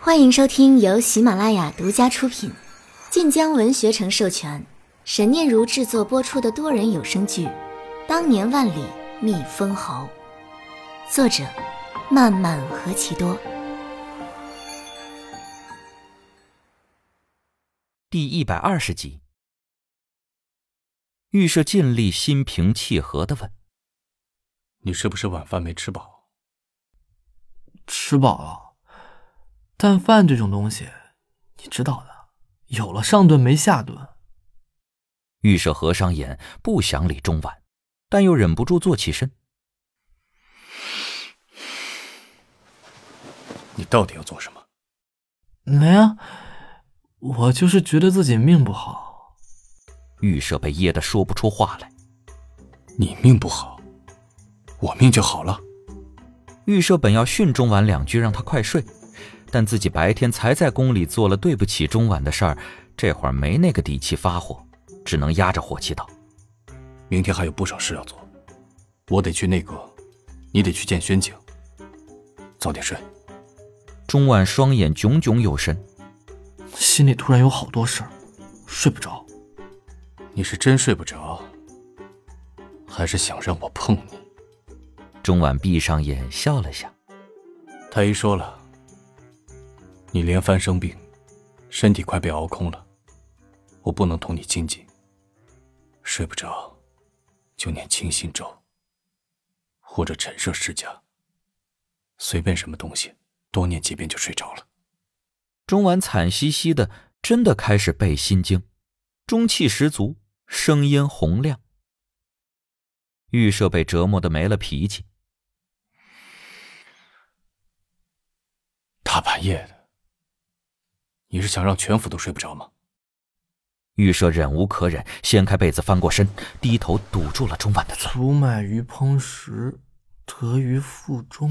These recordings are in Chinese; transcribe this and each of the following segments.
欢迎收听由喜马拉雅独家出品、晋江文学城授权、沈念如制作播出的多人有声剧《当年万里觅封侯》，作者漫漫何其多。 第120集。预设尽力心平气和地问： 你是不是晚饭没吃饱？ 吃饱了，但饭这种东西你知道的，有了上顿没下顿。 预设合上眼，不想理钟晚，但又忍不住坐起身。 你到底要做什么？ 没啊，我就是觉得自己命不好。 预设被噎得说不出话来。 你命不好，我命就好了。 预设本要训钟晚2句让他快睡，但自己白天才在宫里做了对不起钟晚的事儿，这会儿没那个底气发火，只能压着火气道： 明天还有不少事要做，我得去内阁，你得去见宣景，早点睡。 钟晚双眼炯炯有神， 心里突然有好多事儿，睡不着。 你是真睡不着，还是想让我碰你？ 钟晚闭上眼笑了下。 太医说了，你连番生病，身体快被熬空了，我不能同你亲近。睡不着就念清心咒，或者陈设释迦，随便什么东西多念几遍就睡着了。 钟晚惨兮兮的真的开始背心经，中气十足，声音洪亮。预设被折磨得没了脾气。 大半夜的，你是想让全府都睡不着吗？ 预设忍无可忍，掀开被子翻过身，低头堵住了钟晚的嘴。 足买于烹食，得于腹中。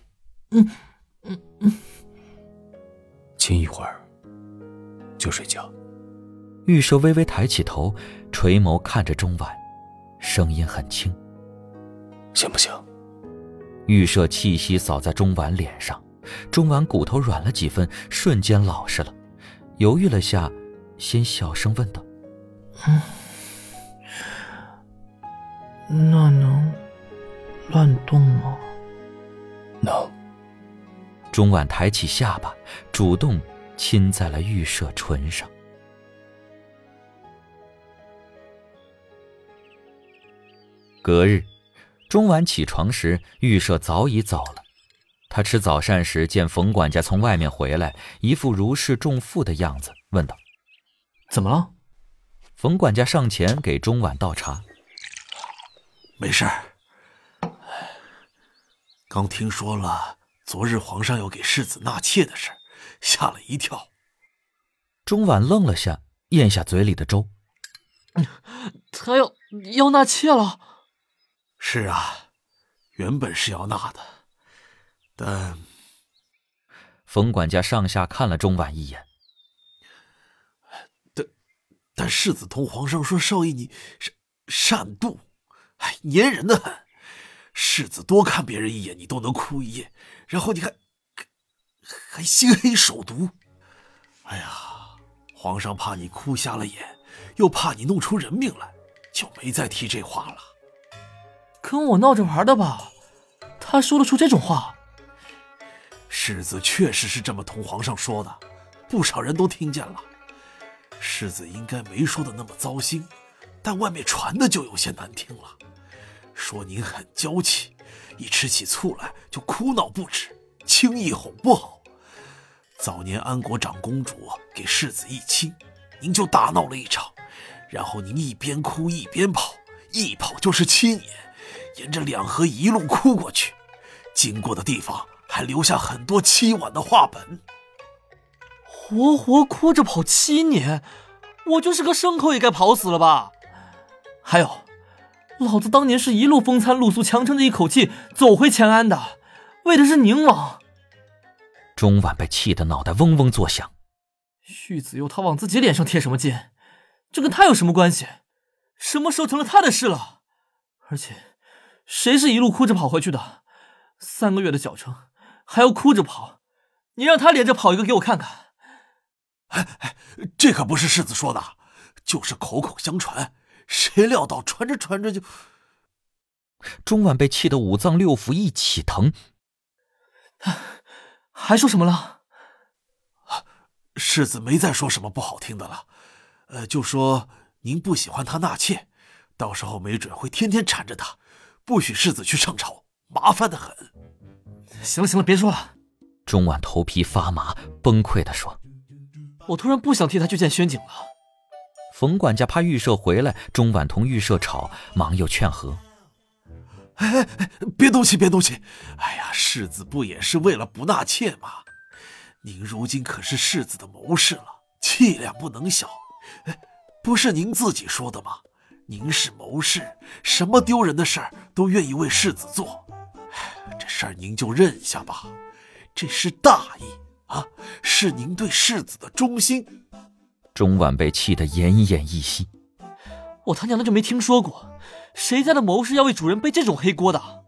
亲一会儿就睡觉。 预设微微抬起头，垂眸看着钟晚，声音很轻。 行不行？ 预设气息扫在钟晚脸上，钟晚骨头软了几分，瞬间老实了，犹豫了下，先小声问道： 那能乱动吗？ 能。 钟晚抬起下巴，主动亲在了预设唇上。隔日，钟晚起床时，预设早已走了。他吃早膳时见冯管家从外面回来，一副如释重负的样子，问道： 怎么了？ 冯管家上前给钟晚倒茶。 没事儿，刚听说了昨日皇上要给世子纳妾的事，吓了一跳。 钟晚愣了下，咽下嘴里的粥。 他要纳妾了？ 是啊，原本是要纳的，但冯管家上下看了钟晚一眼。 但世子同皇上说少爷你善妒，粘人的很。世子多看别人一眼，你都能哭一夜，然后你还心黑手毒。哎呀，皇上怕你哭瞎了眼，又怕你弄出人命来，就没再提这话了。 跟我闹着玩的吧？他说得出这种话？ 世子确实是这么同皇上说的，不少人都听见了。世子应该没说的那么糟心，但外面传的就有些难听了，说您很娇气，一吃起醋来就哭闹不止，轻易哄不好。早年安国长公主给世子一亲，您就大闹了一场，然后您一边哭一边跑，一跑就是7年，沿着2河一路哭过去，经过的地方还留下很多凄婉的话本。 活活哭着跑7年，我就是个牲口也该跑死了吧？还有，老子当年是一路风餐露宿，强撑着一口气走回乾安的，为的是宁王。 钟晚被气得脑袋嗡嗡作响。 续子佑他往自己脸上贴什么金？这跟他有什么关系？什么时候成了他的事了？而且谁是一路哭着跑回去的？3个月的脚程还要哭着跑， 你让他连着跑一个给我看看。 这可不是世子说的，就是口口相传，谁料到传着传着就…… 钟婉被气得五脏六腑一起疼。 还说什么了？ 世子没再说什么不好听的了，就说您不喜欢他纳妾，到时候没准会天天缠着他，不许世子去上朝，麻烦得很。 行了行了，别说了。 钟婉头皮发麻，崩溃地说： 我突然不想替他去见宣景了。 冯管家怕玉舍回来，钟婉同玉舍吵，忙又劝和： 别动气别动气，哎呀，世子不也是为了不纳妾吗？您如今可是世子的谋士了，气量不能小。不是您自己说的吗？您是谋士，什么丢人的事儿都愿意为世子做。这事儿您就认下吧，这是大义啊，是您对世子的忠心。 钟婉被气得奄奄一息。 我他娘的就没听说过，谁家的谋士要为主人背这种黑锅的？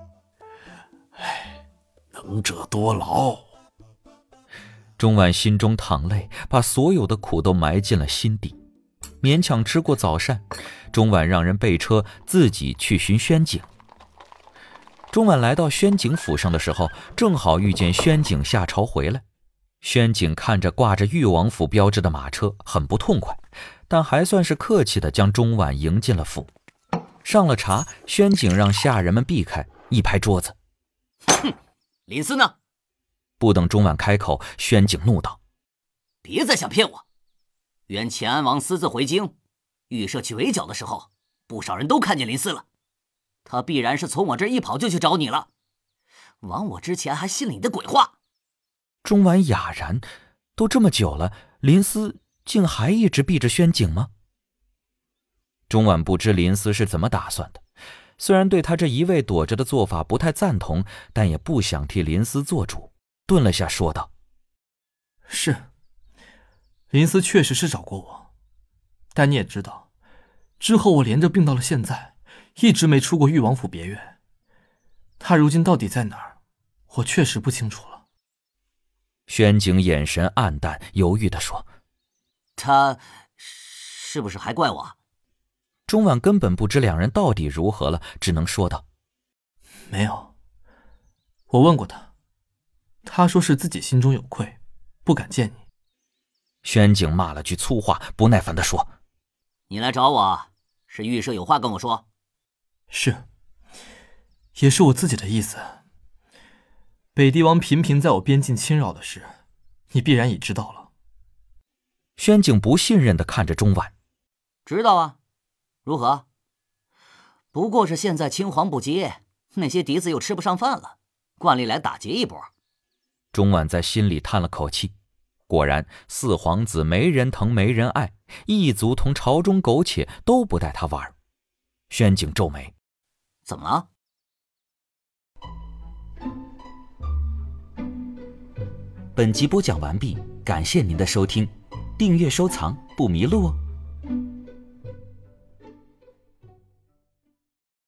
能者多劳。 钟婉心中淌泪，把所有的苦都埋进了心底。勉强吃过早膳，钟婉让人备车，自己去寻宣景。钟婉来到宣景府上的时候，正好遇见宣景下朝回来。宣景看着挂着裕王府标志的马车，很不痛快，但还算是客气地将钟婉迎进了府。上了茶，宣景让下人们避开，一拍桌子： 哼，林思呢？ 不等钟婉开口，宣景怒道： 别再想骗我！原乾安王私自回京，御舍去围剿的时候，不少人都看见林思了。他必然是从我这儿一跑就去找你了，亡我之前还信了你的鬼话。 钟婉哑然，都这么久了，林思竟还一直避着宣景吗？钟婉不知林思是怎么打算的，虽然对他这一味躲着的做法不太赞同，但也不想替林思做主，顿了下说道： 是，林思确实是找过我，但你也知道，之后我连着病到了现在，一直没出过裕王府别院。他如今到底在哪儿，我确实不清楚了。 宣景眼神黯淡，犹豫地说： 他是不是还怪我？ 钟婉根本不知两人到底如何了，只能说道： 没有，我问过他，他说是自己心中有愧，不敢见你。 宣景骂了句粗话，不耐烦地说： 你来找我，是御舍有话跟我说？ 是，也是我自己的意思。北帝王频频在我边境侵扰的事，你必然已知道了。 宣景不信任地看着钟婉： 知道啊，如何？不过是现在青黄不接，那些嫡子又吃不上饭了，惯例来打劫一波。 钟婉在心里叹了口气，果然四皇子没人疼没人爱，一族同朝中苟且都不带他玩。宣景皱眉： 怎么了？ 本集播讲完毕，感谢您的收听，订阅收藏不迷路哦。